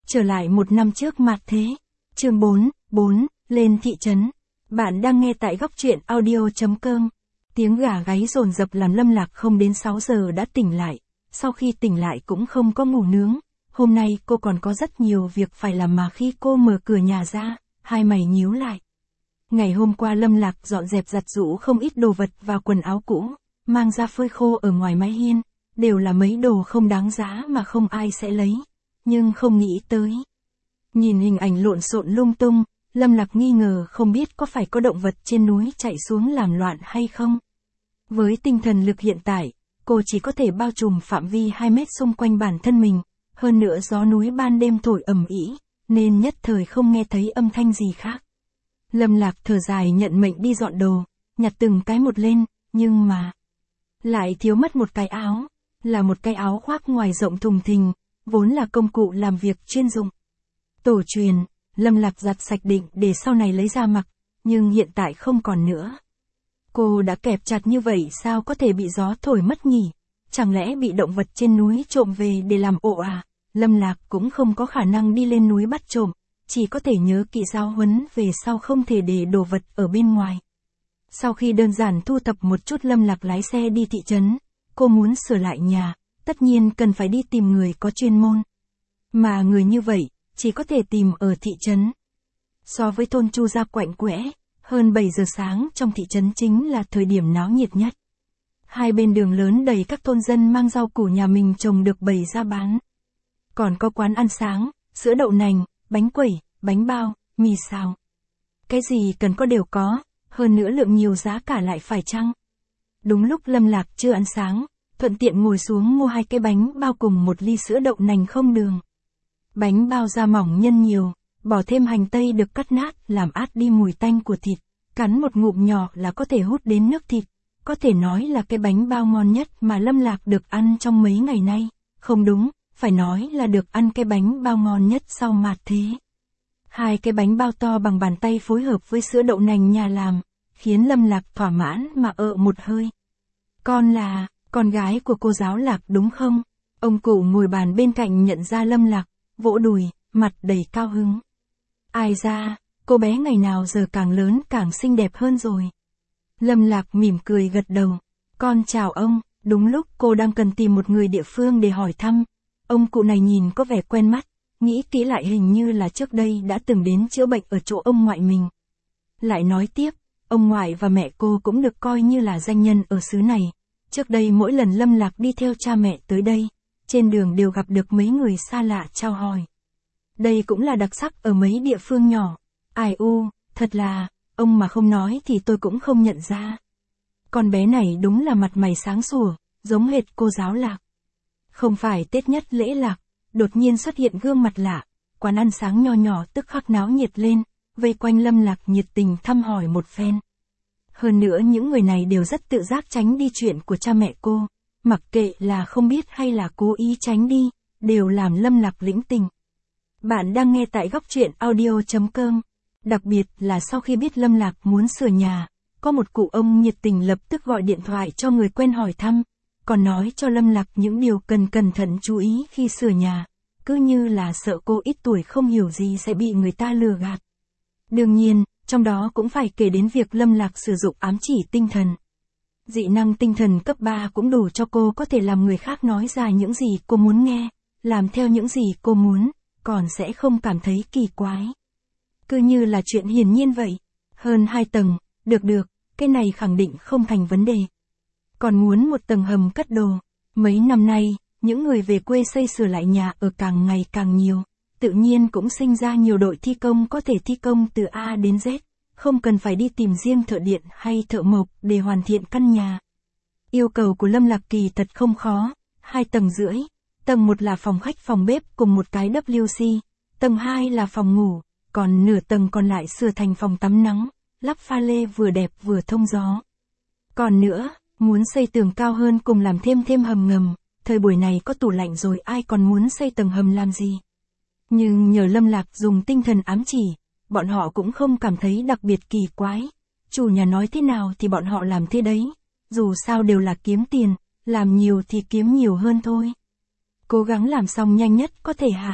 Trở lại một năm trước mạt thế. Chương 4, lên thị trấn. Bạn đang nghe tại góc truyện audio.com. Tiếng gà gáy dồn dập làm Lâm Lạc không đến 6 giờ đã tỉnh lại. Sau khi tỉnh lại cũng không có ngủ nướng. Hôm nay cô còn có rất nhiều việc phải làm mà khi cô mở cửa nhà ra, hai mày nhíu lại. Ngày hôm qua Lâm Lạc dọn dẹp giặt giũ không ít đồ vật và quần áo cũ, mang ra phơi khô ở ngoài mái hiên, đều là mấy đồ không đáng giá mà không ai sẽ lấy. Nhưng không nghĩ tới. Nhìn hình ảnh lộn xộn lung tung, Lâm Lạc nghi ngờ không biết có phải có động vật trên núi chạy xuống làm loạn hay không. Với tinh thần lực hiện tại, cô chỉ có thể bao trùm phạm vi 2 mét xung quanh bản thân mình, hơn nữa gió núi ban đêm thổi ầm ĩ, nên nhất thời không nghe thấy âm thanh gì khác. Lâm Lạc thở dài nhận mệnh đi dọn đồ, nhặt từng cái một lên, nhưng mà lại thiếu mất một cái áo, là một cái áo khoác ngoài rộng thùng thình, vốn là công cụ làm việc chuyên dụng. Tổ truyền, Lâm Lạc giặt sạch định để sau này lấy ra mặc, nhưng hiện tại không còn nữa. Cô đã kẹp chặt như vậy sao có thể bị gió thổi mất nhỉ? Chẳng lẽ bị động vật trên núi trộm về để làm ổ à? Lâm Lạc cũng không có khả năng đi lên núi bắt trộm, chỉ có thể nhớ kỹ giáo huấn về sau không thể để đồ vật ở bên ngoài. Sau khi đơn giản thu thập một chút Lâm Lạc lái xe đi thị trấn, cô muốn sửa lại nhà, tất nhiên cần phải đi tìm người có chuyên môn. Mà người như vậy, chỉ có thể tìm ở thị trấn. So với thôn Chu Gia quạnh quẽ, hơn 7 giờ sáng trong thị trấn chính là thời điểm náo nhiệt nhất. Hai bên đường lớn đầy các thôn dân mang rau củ nhà mình trồng được bày ra bán. Còn có quán ăn sáng, sữa đậu nành, bánh quẩy, bánh bao, mì xào. Cái gì cần có đều có, hơn nữa lượng nhiều giá cả lại phải chăng. Đúng lúc Lâm Lạc chưa ăn sáng, thuận tiện ngồi xuống mua 2 cái bánh bao cùng 1 ly sữa đậu nành không đường. Bánh bao da mỏng nhân nhiều, bỏ thêm hành tây được cắt nát làm át đi mùi tanh của thịt, cắn một ngụm nhỏ là có thể hút đến nước thịt, có thể nói là cái bánh bao ngon nhất mà Lâm Lạc được ăn trong mấy ngày nay, không đúng, phải nói là được ăn cái bánh bao ngon nhất sau mạt thế. 2 cái bánh bao to bằng bàn tay phối hợp với sữa đậu nành nhà làm, khiến Lâm Lạc thỏa mãn mà một hơi. Con là, con gái của cô giáo Lạc đúng không? Ông cụ ngồi bàn bên cạnh nhận ra Lâm Lạc, vỗ đùi, mặt đầy cao hứng. Ai ra, cô bé ngày nào giờ càng lớn càng xinh đẹp hơn rồi. Lâm Lạc mỉm cười gật đầu. Con chào ông, đúng lúc cô đang cần tìm một người địa phương để hỏi thăm. Ông cụ này nhìn có vẻ quen mắt, nghĩ kỹ lại hình như là trước đây đã từng đến chữa bệnh ở chỗ ông ngoại mình. Lại nói tiếp, ông ngoại và mẹ cô cũng được coi như là danh nhân ở xứ này. Trước đây mỗi lần Lâm Lạc đi theo cha mẹ tới đây, trên đường đều gặp được mấy người xa lạ chào hỏi. Đây cũng là đặc sắc ở mấy địa phương nhỏ. Ai thật là, ông mà không nói thì tôi cũng không nhận ra. Con bé này đúng là mặt mày sáng sủa, giống hệt cô giáo Lạc. Không phải Tết nhất lễ Lạc, đột nhiên xuất hiện gương mặt lạ, quán ăn sáng nho nhỏ tức khắc náo nhiệt lên, vây quanh Lâm Lạc nhiệt tình thăm hỏi một phen. Hơn nữa những người này đều rất tự giác tránh đi chuyện của cha mẹ cô, mặc kệ là không biết hay là cố ý tránh đi, đều làm Lâm Lạc lĩnh tình. Bạn đang nghe tại góc truyện audio.com. Đặc biệt là sau khi biết Lâm Lạc muốn sửa nhà, có một cụ ông nhiệt tình lập tức gọi điện thoại cho người quen hỏi thăm, còn nói cho Lâm Lạc những điều cần cẩn thận chú ý khi sửa nhà, cứ như là sợ cô ít tuổi không hiểu gì sẽ bị người ta lừa gạt. Đương nhiên, trong đó cũng phải kể đến việc Lâm Lạc sử dụng ám chỉ tinh thần. Dị năng tinh thần cấp 3 cũng đủ cho cô có thể làm người khác nói ra những gì cô muốn nghe, làm theo những gì cô muốn, còn sẽ không cảm thấy kỳ quái. Cứ như là chuyện hiển nhiên vậy. Hơn 2 tầng, được, cái này khẳng định không thành vấn đề. Còn muốn 1 tầng hầm cất đồ. Mấy năm nay, những người về quê xây sửa lại nhà ở càng ngày càng nhiều, tự nhiên cũng sinh ra nhiều đội thi công có thể thi công từ A đến Z, không cần phải đi tìm riêng thợ điện hay thợ mộc để hoàn thiện căn nhà. Yêu cầu của Lâm Lạc kỳ thật không khó, 2 tầng rưỡi, tầng 1 là phòng khách phòng bếp cùng một cái WC, tầng 2 là phòng ngủ, còn nửa tầng còn lại sửa thành phòng tắm nắng, lắp pha lê vừa đẹp vừa thông gió. Còn nữa, muốn xây tường cao hơn cùng làm thêm hầm ngầm, thời buổi này có tủ lạnh rồi ai còn muốn xây tầng hầm làm gì. Nhưng nhờ Lâm Lạc dùng tinh thần ám chỉ, bọn họ cũng không cảm thấy đặc biệt kỳ quái. Chủ nhà nói thế nào thì bọn họ làm thế đấy, dù sao đều là kiếm tiền, làm nhiều thì kiếm nhiều hơn thôi. Cố gắng làm xong nhanh nhất có thể hả?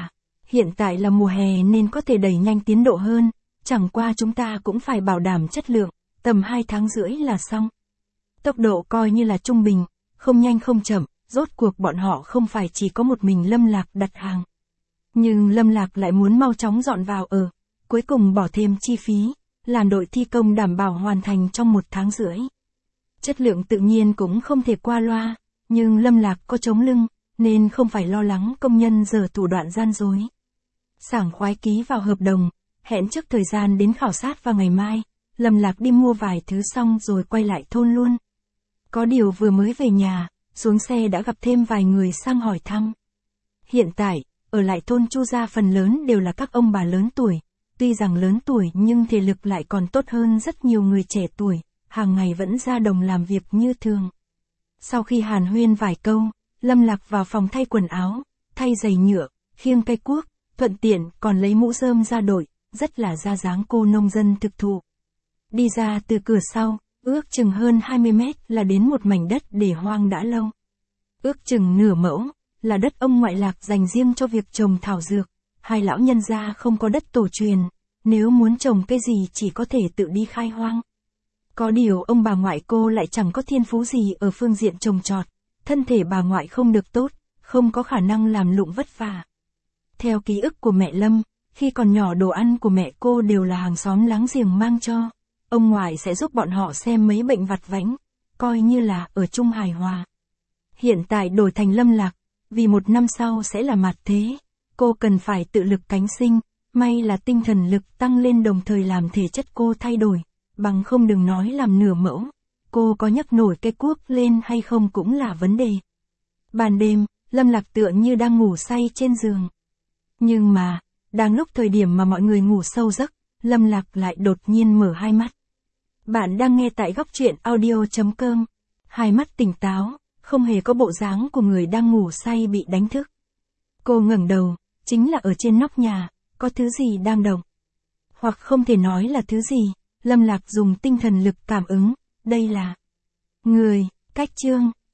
Hiện tại là mùa hè nên có thể đẩy nhanh tiến độ hơn, chẳng qua chúng ta cũng phải bảo đảm chất lượng, tầm 2 tháng rưỡi là xong. Tốc độ coi như là trung bình, không nhanh không chậm, rốt cuộc bọn họ không phải chỉ có một mình Lâm Lạc đặt hàng. Nhưng Lâm Lạc lại muốn mau chóng dọn vào ở, cuối cùng bỏ thêm chi phí, làn đội thi công đảm bảo hoàn thành trong 1 tháng rưỡi. Chất lượng tự nhiên cũng không thể qua loa, nhưng Lâm Lạc có chống lưng, nên không phải lo lắng công nhân giở thủ đoạn gian dối. Sảng khoái ký vào hợp đồng, hẹn trước thời gian đến khảo sát vào ngày mai, Lâm Lạc đi mua vài thứ xong rồi quay lại thôn luôn. Có điều vừa mới về nhà, xuống xe đã gặp thêm vài người sang hỏi thăm. Hiện tại, ở lại thôn Chu gia phần lớn đều là các ông bà lớn tuổi, tuy rằng lớn tuổi nhưng thể lực lại còn tốt hơn rất nhiều người trẻ tuổi, hàng ngày vẫn ra đồng làm việc như thường. Sau khi hàn huyên vài câu, Lâm Lạc vào phòng thay quần áo, thay giày nhựa, khiêng cây cuốc, thuận tiện còn lấy mũ rơm ra đội, rất là ra dáng cô nông dân thực thụ. Đi ra từ cửa sau, ước chừng hơn 20 mét là đến một mảnh đất để hoang đã lâu. Ước chừng nửa mẫu, là đất ông ngoại Lạc dành riêng cho việc trồng thảo dược, hai lão nhân gia không có đất tổ truyền, nếu muốn trồng cây gì chỉ có thể tự đi khai hoang. Có điều ông bà ngoại cô lại chẳng có thiên phú gì ở phương diện trồng trọt, thân thể bà ngoại không được tốt, không có khả năng làm lụng vất vả. Theo ký ức của mẹ Lâm, khi còn nhỏ đồ ăn của mẹ cô đều là hàng xóm láng giềng mang cho, ông ngoại sẽ giúp bọn họ xem mấy bệnh vặt vãnh, coi như là ở chung hài hòa. Hiện tại đổi thành Lâm Lạc, vì 1 năm sau sẽ là mạt thế, cô cần phải tự lực cánh sinh, may là tinh thần lực tăng lên đồng thời làm thể chất cô thay đổi, bằng không đừng nói làm nửa mẫu, cô có nhấc nổi cây cuốc lên hay không cũng là vấn đề. Ban đêm, Lâm Lạc tựa như đang ngủ say trên giường. Nhưng mà, đang lúc thời điểm mà mọi người ngủ sâu giấc, Lâm Lạc lại đột nhiên mở hai mắt. Bạn đang nghe tại góc truyện audio.com. Hai mắt tỉnh táo, không hề có bộ dáng của người đang ngủ say bị đánh thức. Cô ngẩng đầu, chính là ở trên nóc nhà, có thứ gì đang động. Hoặc không thể nói là thứ gì, Lâm Lạc dùng tinh thần lực cảm ứng, đây là người, cách chương.